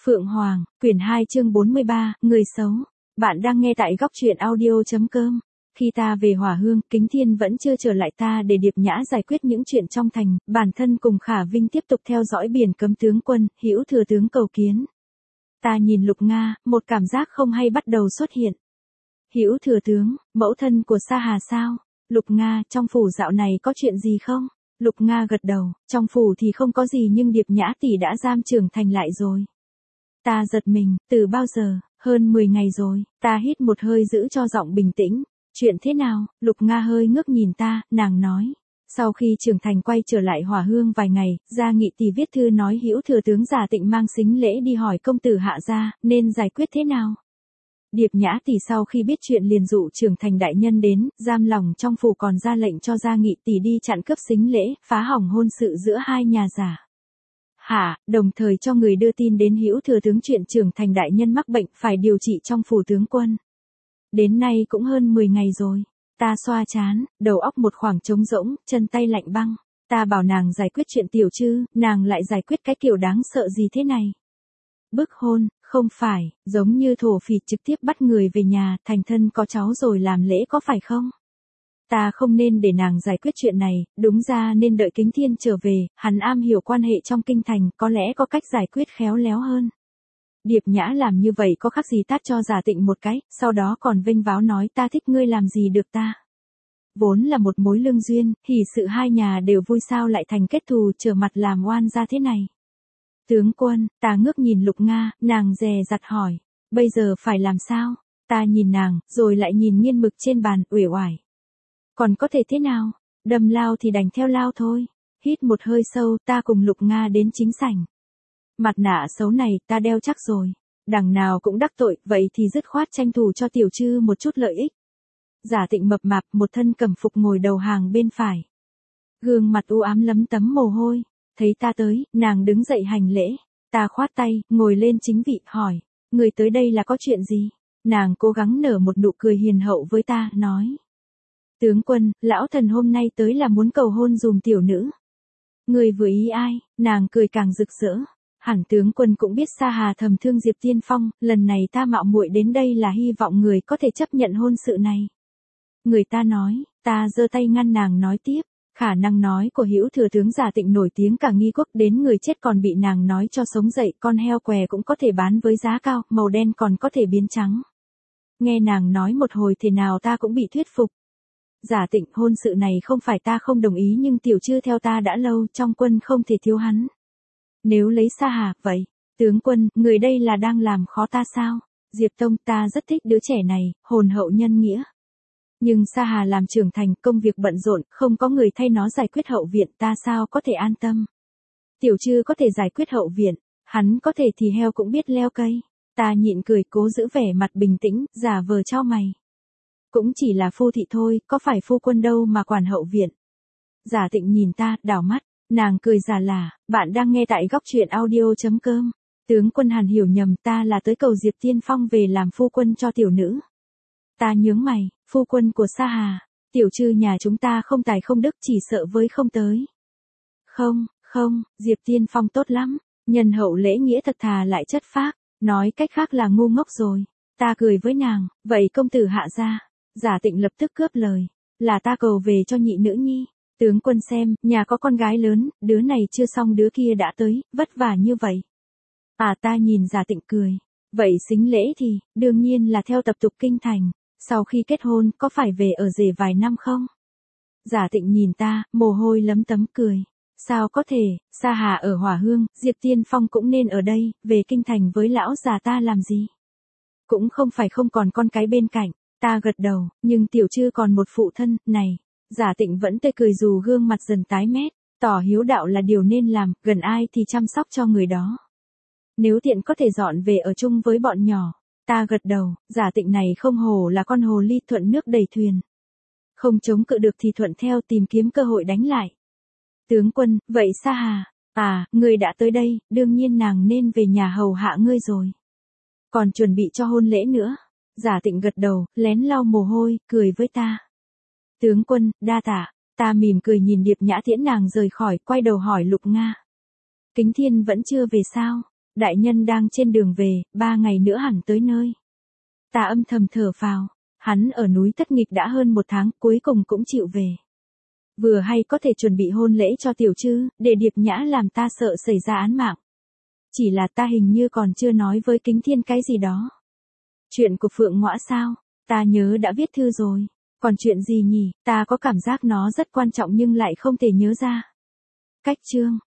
Phượng Hoàng, quyển 2 chương 43, người xấu. Bạn đang nghe tại góc truyện audio.com. Khi ta về Hỏa Hương, Kính Thiên vẫn chưa trở lại ta để Điệp Nhã giải quyết những chuyện trong thành, bản thân cùng Khả Vinh tiếp tục theo dõi biển cấm tướng quân, Hữu thừa tướng cầu kiến. Ta nhìn Lục Nga, một cảm giác không hay bắt đầu xuất hiện. Hữu thừa tướng, mẫu thân của Sa Hà sao? Lục Nga, trong phủ dạo này có chuyện gì không? Lục Nga gật đầu, trong phủ thì không có gì nhưng Điệp Nhã tỷ đã giam trưởng thành lại rồi. Ta giật mình, từ bao giờ, hơn 10 ngày rồi, ta hít một hơi giữ cho giọng bình tĩnh. Chuyện thế nào? Lục Nga hơi ngước nhìn ta, nàng nói. Sau khi trưởng thành quay trở lại Hỏa Hương vài ngày, Gia Nghị tỷ viết thư nói Hữu thừa tướng Giả Tịnh mang sính lễ đi hỏi công tử Hạ gia, nên giải quyết thế nào? Điệp Nhã tỷ sau khi biết chuyện liền dụ trưởng thành đại nhân đến, giam lòng trong phủ còn ra lệnh cho Gia Nghị tỷ đi chặn cướp sính lễ, phá hỏng hôn sự giữa hai nhà giả. Đồng thời cho người đưa tin đến Hữu thừa tướng chuyện trưởng thành đại nhân mắc bệnh phải điều trị trong phủ tướng quân. Đến nay cũng hơn 10 ngày rồi. Ta xoa trán, đầu óc một khoảng trống rỗng, chân tay lạnh băng. Ta bảo nàng giải quyết chuyện Tiểu Trư, nàng lại giải quyết cái kiểu đáng sợ gì thế này. Bức hôn, không phải, giống như thổ phỉ trực tiếp bắt người về nhà, thành thân có cháu rồi làm lễ có phải không? Ta không nên để nàng giải quyết chuyện này, đúng ra nên đợi Kính Thiên trở về, hắn am hiểu quan hệ trong kinh thành, có lẽ có cách giải quyết khéo léo hơn. Điệp Nhã làm như vậy có khác gì tát cho Giả Tịnh một cái, sau đó còn vênh váo nói ta thích ngươi làm gì được ta. Vốn là một mối lương duyên, hỉ sự hai nhà đều vui sao lại thành kết thù trở mặt làm oan ra thế này. Tướng quân, ta ngước nhìn Lục Nga, nàng dè dặt hỏi, bây giờ phải làm sao? Ta nhìn nàng, rồi lại nhìn nghiên mực trên bàn, uể oải. Còn có thể thế nào? Đâm lao thì đành theo lao thôi. Hít một hơi sâu, ta cùng Lục Nga đến chính sảnh. Mặt nạ xấu này ta đeo chắc rồi. Đằng nào cũng đắc tội, vậy thì dứt khoát tranh thủ cho Tiểu Trư một chút lợi ích. Giả Tịnh mập mạp, một thân cẩm phục ngồi đầu hàng bên phải. Gương mặt u ám lấm tấm mồ hôi. Thấy ta tới, nàng đứng dậy hành lễ. Ta khoát tay, ngồi lên chính vị, hỏi. Người tới đây là có chuyện gì? Nàng cố gắng nở một nụ cười hiền hậu với ta, nói. Tướng quân, lão thần hôm nay tới là muốn cầu hôn dùm tiểu nữ. Người vừa ý ai? Nàng cười càng rực rỡ. Hẳn tướng quân cũng biết Sa Hà thầm thương Diệp Tiên Phong, lần này ta mạo muội đến đây là hy vọng người có thể chấp nhận hôn sự này. Người ta nói, ta giơ tay ngăn nàng nói tiếp. Khả năng nói của Hữu thừa tướng Giả Tịnh nổi tiếng cả nghi quốc, đến người chết còn bị nàng nói cho sống dậy, con heo què cũng có thể bán với giá cao, màu đen còn có thể biến trắng. Nghe nàng nói một hồi thế nào ta cũng bị thuyết phục. Giả Tịnh, hôn sự này không phải ta không đồng ý nhưng Tiểu Trư theo ta đã lâu, trong quân không thể thiếu hắn. Nếu lấy Sa Hà, vậy, tướng quân, người đây là đang làm khó ta sao? Diệp Tông, ta rất thích đứa trẻ này, hồn hậu nhân nghĩa. Nhưng Sa Hà làm trưởng thành, công việc bận rộn, không có người thay nó giải quyết hậu viện, ta sao có thể an tâm? Tiểu Trư có thể giải quyết hậu viện, hắn có thể thì heo cũng biết leo cây. Ta nhịn cười cố giữ vẻ mặt bình tĩnh, giả vờ chau mày. Cũng chỉ là phu thị thôi, có phải phu quân đâu mà quản hậu viện. Giả Tịnh nhìn ta, đảo mắt, nàng cười giả lả, bạn đang nghe tại góc truyện audio.com. Tướng quân Hàn hiểu nhầm, ta là tới cầu Diệp Tiên Phong về làm phu quân cho tiểu nữ. Ta nhướng mày, phu quân của Sa Hà, Tiểu Trư nhà chúng ta không tài không đức chỉ sợ với không tới. Không, Diệp Tiên Phong tốt lắm, nhân hậu lễ nghĩa thật thà lại chất phác, nói cách khác là ngu ngốc rồi. Ta cười với nàng, vậy công tử Hạ gia. Giả Tịnh lập tức cướp lời, là ta cầu về cho nhị nữ nhi. Tướng quân xem, nhà có con gái lớn, đứa này chưa xong đứa kia đã tới, vất vả như vậy. Ta nhìn Giả Tịnh cười, vậy sính lễ thì, đương nhiên là theo tập tục kinh thành, sau khi kết hôn có phải về ở rể vài năm không? Giả Tịnh nhìn ta, mồ hôi lấm tấm cười, sao có thể, Sa Hà ở Hỏa Hương, Diệp Tiên Phong cũng nên ở đây, về kinh thành với lão già ta làm gì? Cũng không phải không còn con cái bên cạnh. Ta gật đầu, nhưng Tiểu Trư còn một phụ thân, này. Giả Tịnh vẫn tươi cười dù gương mặt dần tái mét, tỏ hiếu đạo là điều nên làm, gần ai thì chăm sóc cho người đó. Nếu tiện có thể dọn về ở chung với bọn nhỏ. Ta gật đầu, Giả Tịnh này không hổ là con hồ ly thuận nước đẩy thuyền. Không chống cự được thì thuận theo tìm kiếm cơ hội đánh lại. Tướng quân, vậy Sa Hà, ngươi đã tới đây, đương nhiên nàng nên về nhà hầu hạ ngươi rồi. Còn chuẩn bị cho hôn lễ nữa. Giả Tịnh gật đầu, lén lau mồ hôi, cười với ta. Tướng quân, đa tạ. Ta mỉm cười nhìn Điệp Nhã tiễn nàng rời khỏi, quay đầu hỏi Lục Nga. Kính Thiên vẫn chưa về sao? Đại nhân đang trên đường về, 3 ngày nữa hẳn tới nơi. Ta âm thầm thở phào, hắn ở núi Thất Nghịch đã hơn 1 tháng, cuối cùng cũng chịu về. Vừa hay có thể chuẩn bị hôn lễ cho Tiểu Trư, để Điệp Nhã làm ta sợ xảy ra án mạng. Chỉ là ta hình như còn chưa nói với Kính Thiên cái gì đó. Chuyện của Phượng Ngõa sao? Ta nhớ đã viết thư rồi. Còn chuyện gì nhỉ? Ta có cảm giác nó rất quan trọng nhưng lại không thể nhớ ra. Cách chương